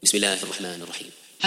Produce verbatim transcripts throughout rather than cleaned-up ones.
بسم الله الرحمن الرحيم.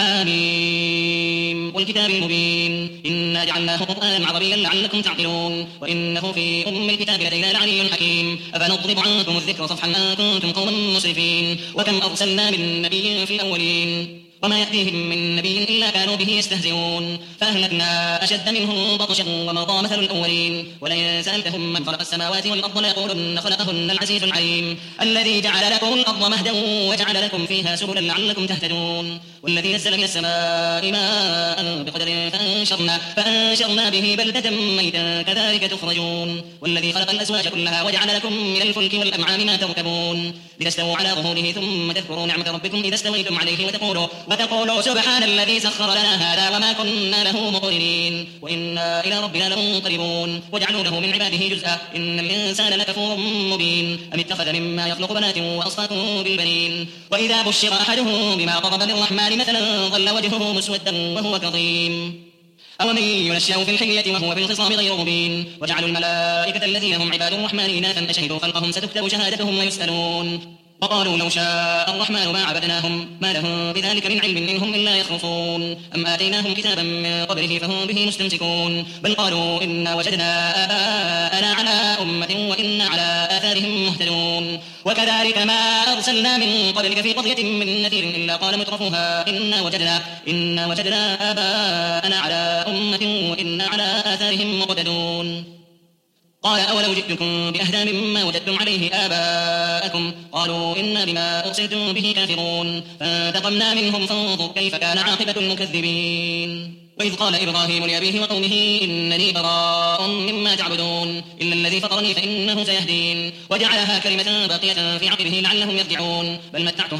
حميم والكتاب المبين إنا جعلناه قرآنا عربيا لعلكم تعقلون وإنه في أم الكتاب لدينا لعلي حكيم أفنضرب عنكم الذكر صفحا أن كنتم قوما مسرفين وكم أرسلنا من نبي في الأولين وما يأتيهم من نبي إلا كانوا به يستهزئون فأهلكنا أشد منهم بطشا ومضى مثل الأولين ولئن سألتهم من خلق السماوات والأرض ليقولن خلقهن العزيز العليم الذي جعل لكم الأرض مهدا وجعل لكم فيها سبلا لعلكم تهتدون والذي نزل من السماء ماء بقدر فأنشرنا, فأنشرنا به بلدة ميتا كذلك تخرجون والذي خلق الأزواج كلها وجعل لكم من الفلك والأنعام ما تركبون لتستووا على ظهوره ثم تذكروا نعمة ربكم إذا استويتم عليه وتقولوا وتقولوا سبحان الذي سخر لنا هذا وما كنا له مقرنين وإنا إلى ربنا لمنقلبون وجعلوا له من عباده جزءا إن الإنسان لكفور مبين أم اتخذ مما يخلق بنات وأصفاكم بالبنين وإذا بشر أحدهم بما ضرب للرحمن مثلا ظل وجهه مسودا وهو كظيم أومن ينشأ في الحلية وهو بالخصام غير مبين وجعلوا الملائكة الذين هم عباد الرحمن إناثا أشهدوا خلقهم ستكتب شهادتهم ويسألون وقالوا لو شاء الرحمن ما عبدناهم ما لهم بذلك من علم منهم إلا يخرصون أم آتيناهم كتابا من قبله فهم به مستمسكون بل قالوا إنا وجدنا آباءنا على أمة وإنا على آثارهم مهتدون وكذلك ما أرسلنا من قبلك في قرية من نذير إلا قال مترفوها إنا وجدنا, إنا وجدنا آباءنا على أمة وإنا على آثارهم مقتدون قال أولو جئتكم بأهدى مما وجدتم عليه آباءكم قالوا إنا بما أرسلتم به كافرون فانتقمنا منهم فانظر كيف كان عاقبة المكذبين وإذ قال إبراهيم لأبيه وقومه إنني براء مما تعبدون إلا الذي فطرني فإنه سيهدين وجعلها كلمة باقية في عقبه لعلهم يرجعون بل متعت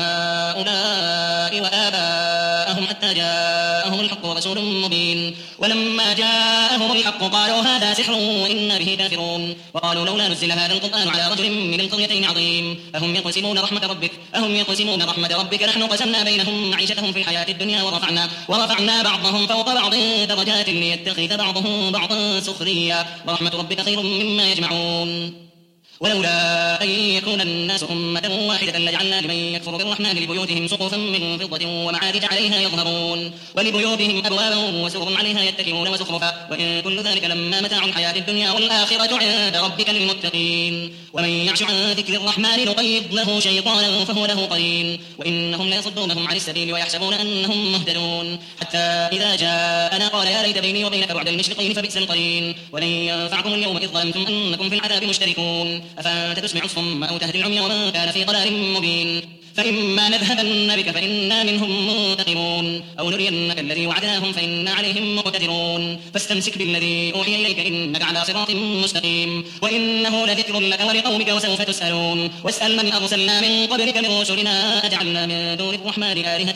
هؤلاء وآباءهم حتى جاءهم الحق ورسول مبين ولما جاءهم الحق قالوا هذا سحر وإنا به كافرون وقالوا لولا نزل هذا القرآن على رجل من القريتين عظيم أهم يقسمون رحمة ربك أهم يقسمون رحمة ربك نحن قسمنا بينهم معيشتهم في الحياة الدنيا ورفعنا ورفعنا بعضهم فوق بعض درجات ليتخذ بعضهم بعضا سخريا ورحمة ربك خير مما يجمعون ولولا أن يكون الناس أمة واحدة لجعلنا لمن يكفر بالرحمن لبيوتهم سقفا من فضة ومعارج عليها يظهرون ولبيوتهم أبوابا وسرر عليها يتكئون وزخرفا وإن كل ذلك لما متاع الحياة الدنيا والآخرة عند ربك للمتقين ومن يعش عن ذكر الرحمن نقيض له شيطانا فهو له قرين وإنهم ليصدونهم عن السبيل ويحسبون أنهم مهتدون حتى إذا جاءنا قال يا ليت بيني وبينك بعد المشرقين فبئس القرين ولن ينفعكم اليوم إذ ظلمتم أنكم في العذاب مشتركون أفأنت تسمع الصم أو تهدي العمي ومن كان في ضلال مبين فإما نذهبن بك فإنا منهم منتقمون أو نرينك الذي وعدناهم فإنا عليهم مقتدرون فاستمسك بالذي أوحي إليك إنك على صراط مستقيم وإنه لذكر لك ولقومك وسوف تسألون واسأل من أرسلنا من قبلك من رسلنا أجعلنا من دون الرحمن آلهة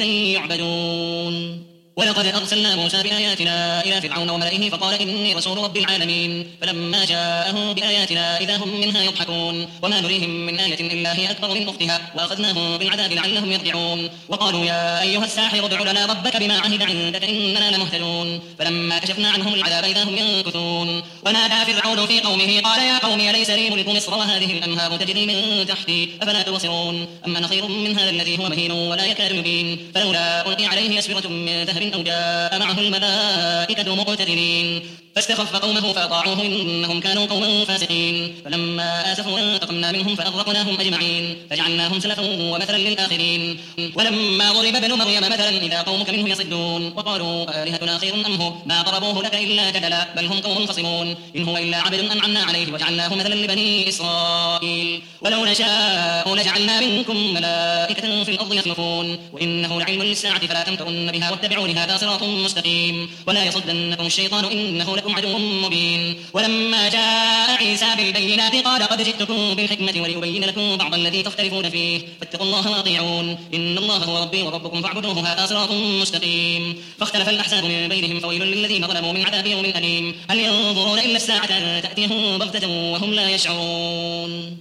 يعبدون ولقد أرسلنا موسى بآياتنا إلى فرعون وملئه فقال إني رسول رب العالمين فلما جاءهم بآياتنا إذا هم منها يضحكون وما نريهم من آية إلا هي أكبر من أختها وأخذناهم بالعذاب لعلهم يرجعون وقالوا يا أيها الساحر ادع لنا ربك بما عهد عندك إننا لمهتدون فلما كشفنا عنهم العذاب إذا هم ينكثون ونادى فرعون في قومه قال يا قوم أليس لي ملك مصر وهذه الأنهار تجري من تحتي أفلا تبصرون أم أنا خير من هذا الذي هو مهين ولا يكاد يبين فلولا ألقي عليه أسورة من ذهب أو جاء معه الملائكة مقترنين فاستخف قومه فأطاعوه إنهم كانوا قوما فاسقين فلما آسفوا انتقمنا منهم فأغرقناهم أجمعين فجعلناهم سلفا ومثلا للآخرين ولما ضرب ابن مريم مثلا إذا قومك منه يصدون وقالوا آلهتنا خير أم هو ما ضربوه لك إلا جدلا بل هم قوم خصمون إن هو إلا عبد أنعمنا عليه وجعلناه مثلا لبني إسرائيل ولو نشاء لجعلنا منكم ملائكة في الأرض يخلفون وإنه لعلم للساعة فلا تمترن بها واتبعون هذا صراط مستقيم ولا يصدنكم الشيطان إنه لكم عدو مبين ولما جاء عيسى بالبينات قال قد جئتكم بالحكمة وليبين لكم بعض الذي تختلفون فيه فاتقوا الله وأطيعون إن الله هو ربي وربكم فاعبدوه هذا صراط مستقيم فاختلف الأحزاب من بينهم فويل للذين ظلموا من عذاب يوم أليم هل ينظرون إلا الساعة تأتيهم بغتة وهم لا يشعرون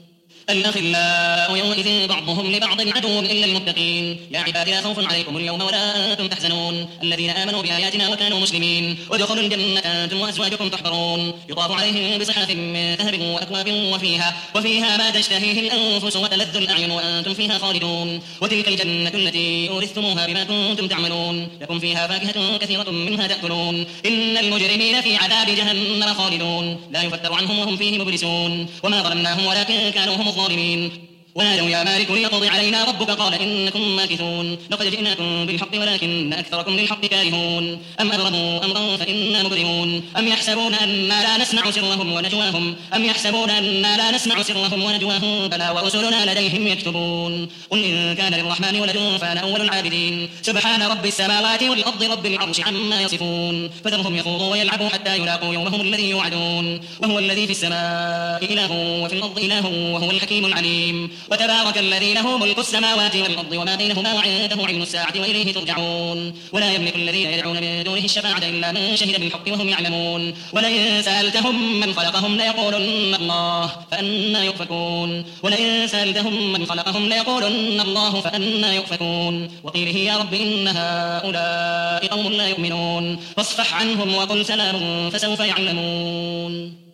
الأخلاء يومئذ بعضهم لبعض عدو إلا المتقين. يا عبادي لا خوف عليكم اليوم ولا أنتم تحزنون الذين آمنوا بآياتنا وكانوا مسلمين وادخلوا الجنة أنتم وأزواجكم تحبرون يطاف عليهم بصحف من ذهب وأكواب وفيها وفيها ما تشتهيه الأنفس وتلذ الأعين وأنتم فيها خالدون. وتلك الجنة التي أورثتموها بما كنتم تعملون لكم فيها فاكهة كثيرة منها تأكلون. إن المجرمين في عذاب جهنم خالدون لا يفتر عنهم وهم فيه مبلسون. وما ظلمناهم ولكن كانوا هم الظالمين. ونادوا يا مالك ليقضي علينا ربك قال إنكم ماكثون لقد جئناكم بالحق ولكن أكثركم للحق كارهون. أم أبرموا أمرا فإنا مبرمون أم يحسبون أنا لا نسمع سرهم ونجواهم أم يحسبون أنا لا نسمع سرهم ونجواهم بلى ورسلنا لديهم يكتبون. قل إن كان للرحمن ولد فأنا أول العابدين سبحان رب السماوات والأرض رب العرش عما يصفون. فذرهم يخوضوا ويلعبوا حتى يلاقوا يومهم الذي يوعدون. وهو الذي في السماء إله وفي الأرض إله وهو الحكيم العليم. وتبارك الذي له ملك السماوات والأرض وما بينهما وعنده علم الساعة وإليه ترجعون. ولا يملك الذين يدعون من دونه الشفاعة إلا من شهد بالحق وهم يعلمون. ولئن سألتهم من خلقهم ليقولن الله فأنا يؤفكون. ولئن سألتهم من خلقهم ليقولن الله فأنا يؤفكون. وقيله يا رب إن هؤلاء قوم لا يؤمنون فاصفح عنهم وقل سلام فسوف يعلمون.